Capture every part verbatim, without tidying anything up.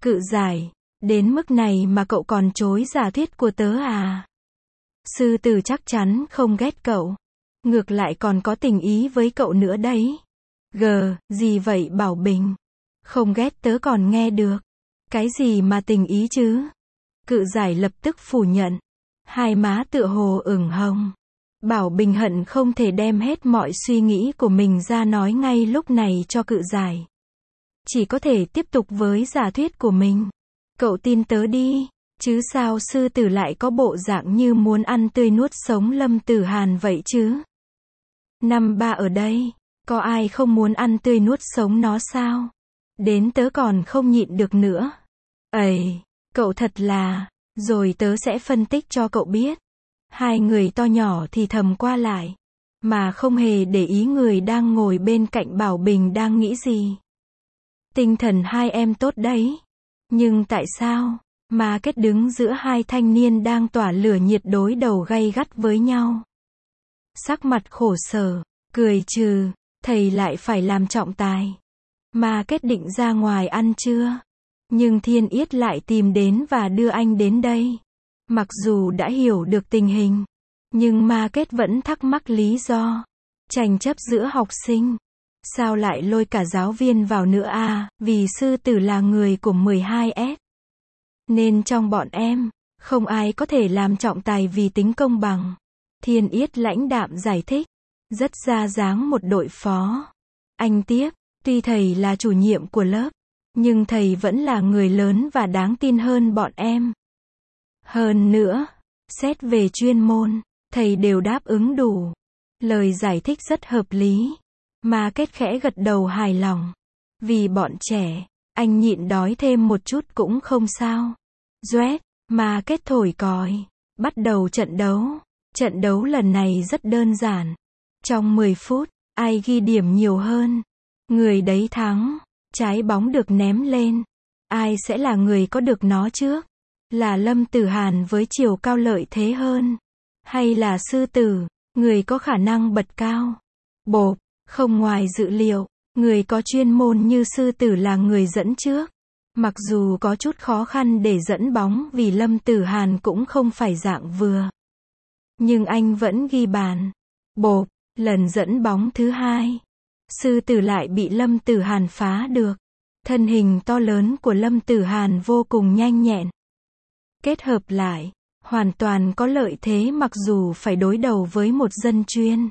Cự giải, đến mức này mà cậu còn chối giả thuyết của tớ à? Sư tử chắc chắn không ghét cậu. Ngược lại còn có tình ý với cậu nữa đấy. Gờ, gì vậy Bảo Bình? Không ghét tớ còn nghe được. Cái gì mà tình ý chứ? Cự giải lập tức phủ nhận. Hai má tựa hồ ửng hồng. Bảo Bình hận không thể đem hết mọi suy nghĩ của mình ra nói ngay lúc này cho cự giải. Chỉ có thể tiếp tục với giả thuyết của mình. Cậu tin tớ đi, chứ sao sư tử lại có bộ dạng như muốn ăn tươi nuốt sống Lâm Tử Hàn vậy chứ? Năm ba ở đây, có ai không muốn ăn tươi nuốt sống nó sao? Đến tớ còn không nhịn được nữa. Ầy, cậu thật là, rồi tớ sẽ phân tích cho cậu biết. Hai người to nhỏ thì thầm qua lại, mà không hề để ý người đang ngồi bên cạnh Bảo Bình đang nghĩ gì. Tinh thần hai em tốt đấy. Nhưng tại sao, mà kết đứng giữa hai thanh niên đang tỏa lửa nhiệt đối đầu gay gắt với nhau? Sắc mặt khổ sở, cười trừ, thầy lại phải làm trọng tài. Mà kết định ra ngoài ăn chưa? Nhưng Thiên Yết lại tìm đến và đưa anh đến đây. Mặc dù đã hiểu được tình hình, nhưng Ma Kết vẫn thắc mắc lý do. Tranh chấp giữa học sinh. Sao lại lôi cả giáo viên vào nữa à? Vì sư tử là người của mười hai S. Nên trong bọn em, không ai có thể làm trọng tài vì tính công bằng. Thiên Yết lãnh đạm giải thích. Rất ra dáng một đội phó. Anh tiếp, tuy thầy là chủ nhiệm của lớp, nhưng thầy vẫn là người lớn và đáng tin hơn bọn em. Hơn nữa, xét về chuyên môn, thầy đều đáp ứng đủ. Lời giải thích rất hợp lý. Mà Kết khẽ gật đầu hài lòng. Vì bọn trẻ, anh nhịn đói thêm một chút cũng không sao. Duet, Mà Kết thổi còi. Bắt đầu trận đấu. Trận đấu lần này rất đơn giản. Trong mười phút, ai ghi điểm nhiều hơn, người đấy thắng. Trái bóng được ném lên. Ai sẽ là người có được nó trước? Là Lâm Tử Hàn với chiều cao lợi thế hơn? Hay là sư tử, người có khả năng bật cao? Bộp, không ngoài dự liệu, người có chuyên môn như sư tử là người dẫn trước. Mặc dù có chút khó khăn để dẫn bóng vì Lâm Tử Hàn cũng không phải dạng vừa. Nhưng anh vẫn ghi bàn. Bộp, lần dẫn bóng thứ hai. Sư tử lại bị Lâm Tử Hàn phá được. Thân hình to lớn của Lâm Tử Hàn vô cùng nhanh nhẹn. Kết hợp lại, hoàn toàn có lợi thế mặc dù phải đối đầu với một dân chuyên.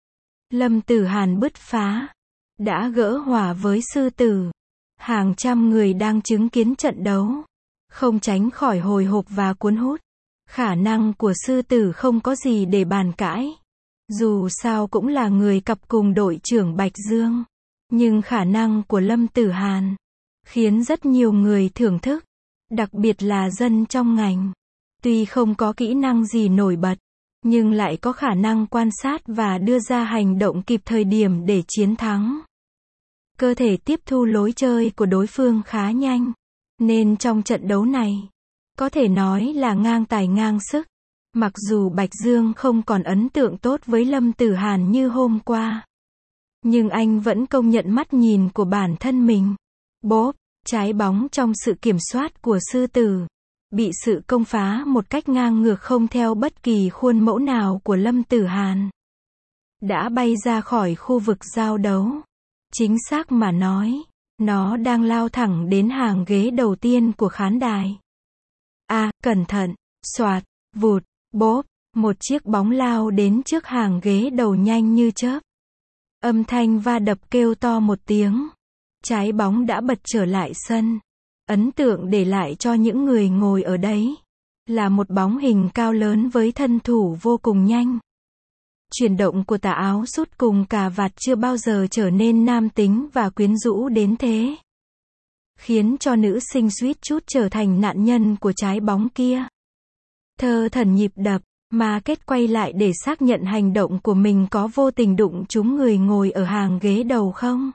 Lâm Tử Hàn bứt phá, đã gỡ hòa với sư tử. Hàng trăm người đang chứng kiến trận đấu, không tránh khỏi hồi hộp và cuốn hút. Khả năng của sư tử không có gì để bàn cãi. Dù sao cũng là người cặp cùng đội trưởng Bạch Dương. Nhưng khả năng của Lâm Tử Hàn khiến rất nhiều người thưởng thức, đặc biệt là dân trong ngành. Tuy không có kỹ năng gì nổi bật, nhưng lại có khả năng quan sát và đưa ra hành động kịp thời điểm để chiến thắng. Cơ thể tiếp thu lối chơi của đối phương khá nhanh, nên trong trận đấu này, có thể nói là ngang tài ngang sức. Mặc dù Bạch Dương không còn ấn tượng tốt với Lâm Tử Hàn như hôm qua, nhưng anh vẫn công nhận mắt nhìn của bản thân mình. Bốp, trái bóng trong sự kiểm soát của sư tử, bị sự công phá một cách ngang ngược không theo bất kỳ khuôn mẫu nào của Lâm Tử Hàn. Đã bay ra khỏi khu vực giao đấu. Chính xác mà nói, nó đang lao thẳng đến hàng ghế đầu tiên của khán đài. À, cẩn thận, xoạt, vụt, bốp, một chiếc bóng lao đến trước hàng ghế đầu nhanh như chớp. Âm thanh va đập kêu to một tiếng. Trái bóng đã bật trở lại sân. Ấn tượng để lại cho những người ngồi ở đấy là một bóng hình cao lớn với thân thủ vô cùng nhanh. Chuyển động của tà áo sút cùng cà vạt chưa bao giờ trở nên nam tính và quyến rũ đến thế, khiến cho nữ sinh suýt chút trở thành nạn nhân của trái bóng kia. Thơ thẩn nhịp đập, mà kết quay lại để xác nhận hành động của mình có vô tình đụng trúng người ngồi ở hàng ghế đầu không.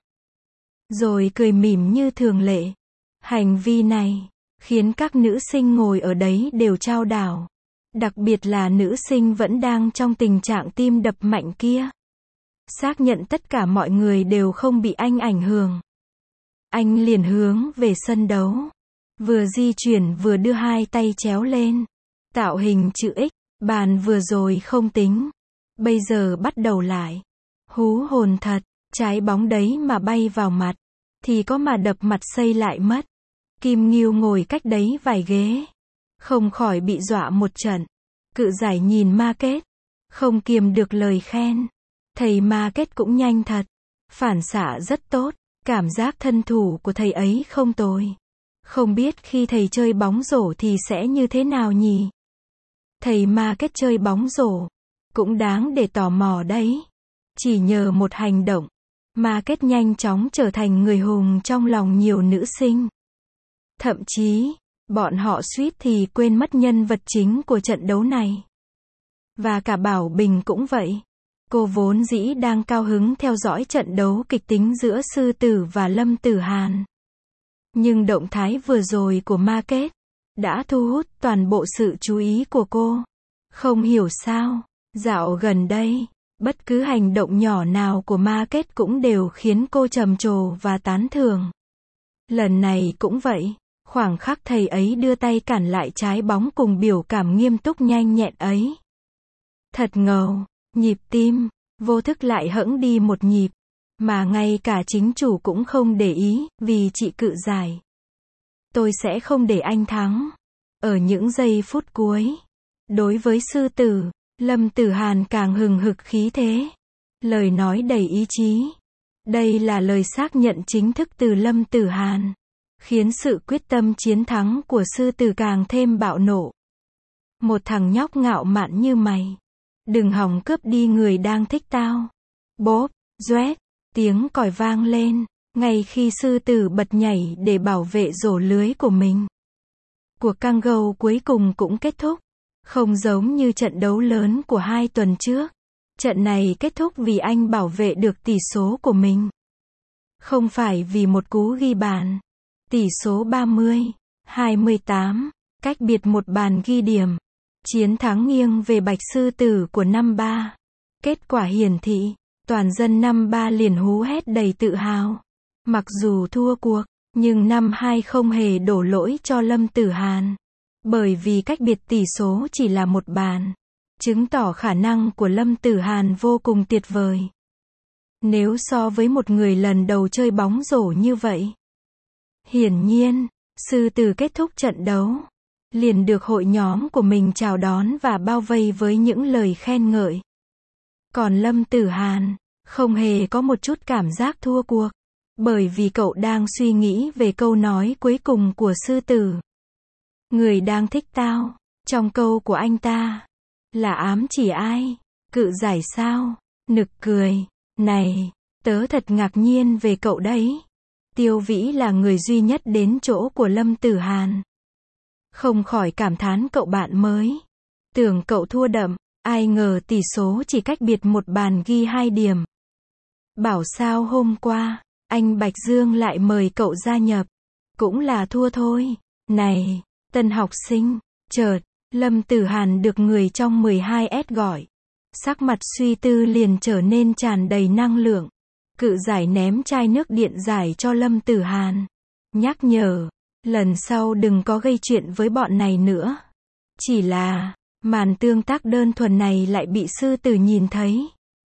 Rồi cười mỉm như thường lệ. Hành vi này khiến các nữ sinh ngồi ở đấy đều chao đảo. Đặc biệt là nữ sinh vẫn đang trong tình trạng tim đập mạnh kia. Xác nhận tất cả mọi người đều không bị anh ảnh hưởng. Anh liền hướng về sân đấu. Vừa di chuyển vừa đưa hai tay chéo lên. Tạo hình chữ X. Bàn vừa rồi không tính. Bây giờ bắt đầu lại. Hú hồn thật. Trái bóng đấy mà bay vào mặt. Thì có mà đập mặt xây lại mất. Kim Ngưu ngồi cách đấy vài ghế. Không khỏi bị dọa một trận. Cự giải nhìn Ma Kết. Không kiềm được lời khen. Thầy Ma Kết cũng nhanh thật. Phản xạ rất tốt. Cảm giác thân thủ của thầy ấy không tồi. Không biết khi thầy chơi bóng rổ thì sẽ như thế nào nhỉ? Thầy Ma Kết chơi bóng rổ. Cũng đáng để tò mò đấy. Chỉ nhờ một hành động. Ma Kết nhanh chóng trở thành người hùng trong lòng nhiều nữ sinh. Thậm chí, bọn họ suýt thì quên mất nhân vật chính của trận đấu này. Và cả Bảo Bình cũng vậy. Cô vốn dĩ đang cao hứng theo dõi trận đấu kịch tính giữa Sư Tử và Lâm Tử Hàn. Nhưng động thái vừa rồi của Ma Kết đã thu hút toàn bộ sự chú ý của cô. Không hiểu sao, dạo gần đây, bất cứ hành động nhỏ nào của Ma Kết cũng đều khiến cô trầm trồ và tán thưởng. Lần này cũng vậy, khoảng khắc thầy ấy đưa tay cản lại trái bóng cùng biểu cảm nghiêm túc nhanh nhẹn ấy. Thật ngầu, nhịp tim, vô thức lại hẫng đi một nhịp, mà ngay cả chính chủ cũng không để ý, vì chị cự giải. Tôi sẽ không để anh thắng. Ở những giây phút cuối, đối với Sư Tử, Lâm Tử Hàn càng hừng hực khí thế. Lời nói đầy ý chí. Đây là lời xác nhận chính thức từ Lâm Tử Hàn, khiến sự quyết tâm chiến thắng của Sư Tử càng thêm bạo nộ. Một thằng nhóc ngạo mạn như mày, đừng hòng cướp đi người đang thích tao. Bốp, doét, tiếng còi vang lên, ngay khi Sư Tử bật nhảy để bảo vệ rổ lưới của mình. Cuộc căng gâu cuối cùng cũng kết thúc. Không giống như trận đấu lớn của hai tuần trước. Trận này kết thúc vì anh bảo vệ được tỷ số của mình. Không phải vì một cú ghi bàn. Tỷ số ba mươi, hai mươi tám, cách biệt một bàn ghi điểm. Chiến thắng nghiêng về Bạch Sư Tử của năm ba. Kết quả hiển thị, toàn dân năm ba liền hú hét đầy tự hào. Mặc dù thua cuộc, nhưng năm hai không hề đổ lỗi cho Lâm Tử Hàn. Bởi vì cách biệt tỷ số chỉ là một bàn, chứng tỏ khả năng của Lâm Tử Hàn vô cùng tuyệt vời. Nếu so với một người lần đầu chơi bóng rổ như vậy. Hiển nhiên, Sư Tử kết thúc trận đấu, liền được hội nhóm của mình chào đón và bao vây với những lời khen ngợi. Còn Lâm Tử Hàn, không hề có một chút cảm giác thua cuộc, bởi vì cậu đang suy nghĩ về câu nói cuối cùng của Sư Tử. Người đang thích tao, trong câu của anh ta, là ám chỉ ai? Cự giải sao? Nực cười. Này, tớ thật ngạc nhiên về cậu đấy. Tiêu Vĩ là người duy nhất đến chỗ của Lâm Tử Hàn. Không khỏi cảm thán cậu bạn mới. Tưởng cậu thua đậm, ai ngờ tỷ số chỉ cách biệt một bàn ghi hai điểm. Bảo sao hôm qua, anh Bạch Dương lại mời cậu gia nhập. Cũng là thua thôi. Này, tân học sinh, chợt, Lâm Tử Hàn được người trong mười hai S gọi. Sắc mặt suy tư liền trở nên tràn đầy năng lượng. Cự giải ném chai nước điện giải cho Lâm Tử Hàn. Nhắc nhở, lần sau đừng có gây chuyện với bọn này nữa. Chỉ là, màn tương tác đơn thuần này lại bị Sư Tử nhìn thấy.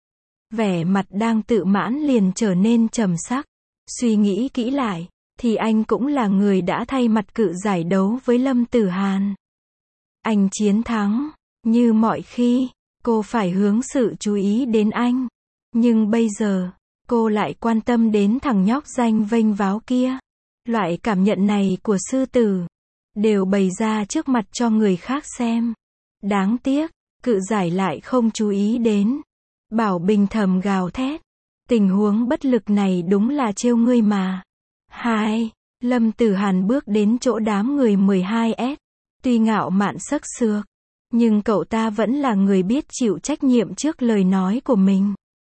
Vẻ mặt đang tự mãn liền trở nên trầm sắc. Suy nghĩ kỹ lại, thì anh cũng là người đã thay mặt cự giải đấu với Lâm Tử Hàn. Anh chiến thắng, như mọi khi, cô phải hướng sự chú ý đến anh. Nhưng bây giờ, cô lại quan tâm đến thằng nhóc danh vênh váo kia. Loại cảm nhận này của Sư Tử, đều bày ra trước mặt cho người khác xem. Đáng tiếc, cự giải lại không chú ý đến. Bảo Bình thầm gào thét. Tình huống bất lực này đúng là trêu ngươi mà. Hai, Lâm Tử Hàn bước đến chỗ đám người mười hai S. Tuy ngạo mạn sắc sược, nhưng cậu ta vẫn là người biết chịu trách nhiệm trước lời nói của mình.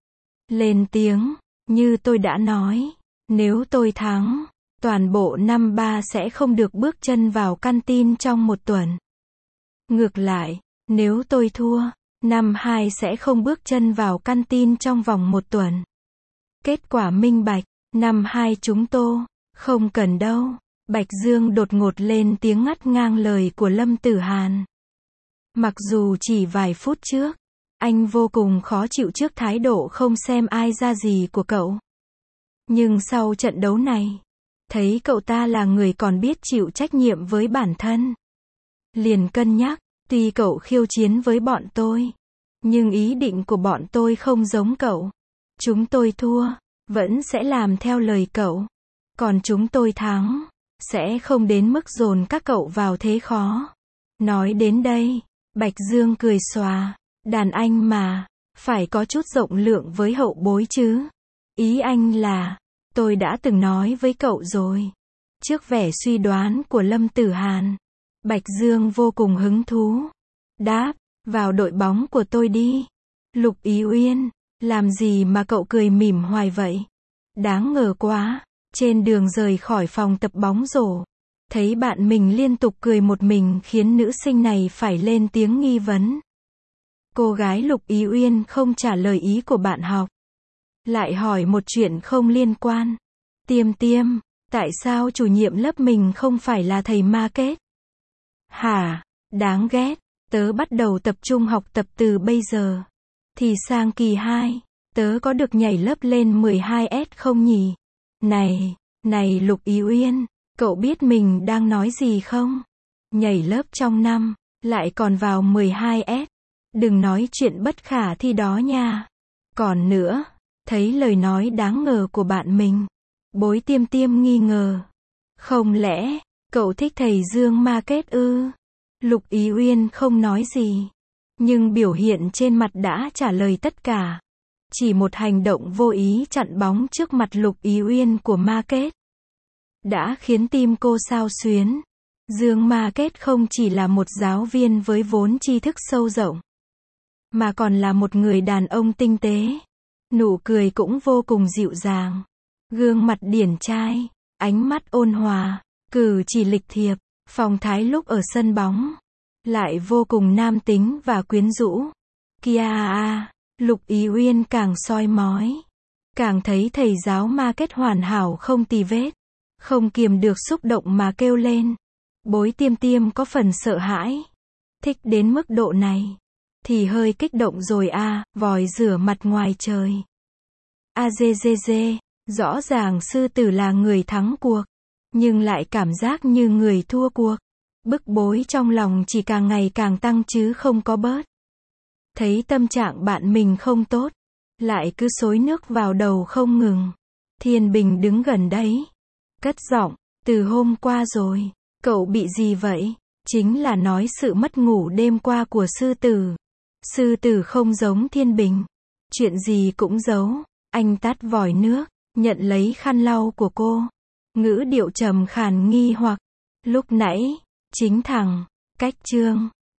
Lên tiếng, như tôi đã nói, nếu tôi thắng, toàn bộ năm ba sẽ không được bước chân vào căn tin trong một tuần. Ngược lại, nếu tôi thua, năm hai sẽ không bước chân vào căn tin trong vòng một tuần. Kết quả minh bạch, năm hai chúng tôi, không cần đâu. Bạch Dương đột ngột lên tiếng ngắt ngang lời của Lâm Tử Hàn. Mặc dù chỉ vài phút trước, anh vô cùng khó chịu trước thái độ không xem ai ra gì của cậu. Nhưng sau trận đấu này, thấy cậu ta là người còn biết chịu trách nhiệm với bản thân. Liền cân nhắc, tuy cậu khiêu chiến với bọn tôi, nhưng ý định của bọn tôi không giống cậu. Chúng tôi thua, vẫn sẽ làm theo lời cậu. Còn chúng tôi thắng, sẽ không đến mức dồn các cậu vào thế khó. Nói đến đây, Bạch Dương cười xòa, đàn anh mà, phải có chút rộng lượng với hậu bối chứ. Ý anh là, tôi đã từng nói với cậu rồi. Trước vẻ suy đoán của Lâm Tử Hàn, Bạch Dương vô cùng hứng thú. Đáp, vào đội bóng của tôi đi. Lục Ý Uyên, làm gì mà cậu cười mỉm hoài vậy? Đáng ngờ quá. Trên đường rời khỏi phòng tập bóng rổ, thấy bạn mình liên tục cười một mình khiến nữ sinh này phải lên tiếng nghi vấn. Cô gái Lục Ý Uyên không trả lời ý của bạn học, lại hỏi một chuyện không liên quan. Tiêm Tiêm, tại sao chủ nhiệm lớp mình không phải là thầy ma kết? Hả? Đáng ghét, tớ bắt đầu tập trung học tập từ bây giờ. Thì sang kỳ hai, tớ có được nhảy lớp lên mười hai S không nhỉ? Này, này Lục Ý Uyên, cậu biết mình đang nói gì không? Nhảy lớp trong năm, lại còn vào mười hai S. Đừng nói chuyện bất khả thi đó nha. Còn nữa, thấy lời nói đáng ngờ của bạn mình, Bối Tiêm Tiêm nghi ngờ. Không lẽ, cậu thích thầy Dương ma kết ư? Lục Ý Uyên không nói gì, nhưng biểu hiện trên mặt đã trả lời tất cả. Chỉ một hành động vô ý chặn bóng trước mặt Lục Ý Uyên của ma kết, đã khiến tim cô xao xuyến. Dương ma kết không chỉ là một giáo viên với vốn tri thức sâu rộng, mà còn là một người đàn ông tinh tế. Nụ cười cũng vô cùng dịu dàng. Gương mặt điển trai, ánh mắt ôn hòa, cử chỉ lịch thiệp, phong thái lúc ở sân bóng, lại vô cùng nam tính và quyến rũ. Kia à à, Lục Ý Uyên càng soi mói, càng thấy thầy giáo ma kết hoàn hảo không tì vết. Không kiềm được xúc động mà kêu lên. Bối Tiêm Tiêm có phần sợ hãi. Thích đến mức độ này thì hơi kích động rồi à, vòi rửa mặt ngoài trời. A dê dê dê, rõ ràng sư tử là người thắng cuộc, nhưng lại cảm giác như người thua cuộc. Bức bối trong lòng chỉ càng ngày càng tăng chứ không có bớt. Thấy tâm trạng bạn mình không tốt, lại cứ xối nước vào đầu không ngừng. Thiên Bình đứng gần đấy, cất giọng, từ hôm qua rồi, cậu bị gì vậy? Chính là nói sự mất ngủ đêm qua của sư tử. Sư tử không giống Thiên Bình, chuyện gì cũng giấu. Anh tắt vòi nước, nhận lấy khăn lau của cô, ngữ điệu trầm khàn nghi hoặc. Lúc nãy, chính thằng, cách Trương,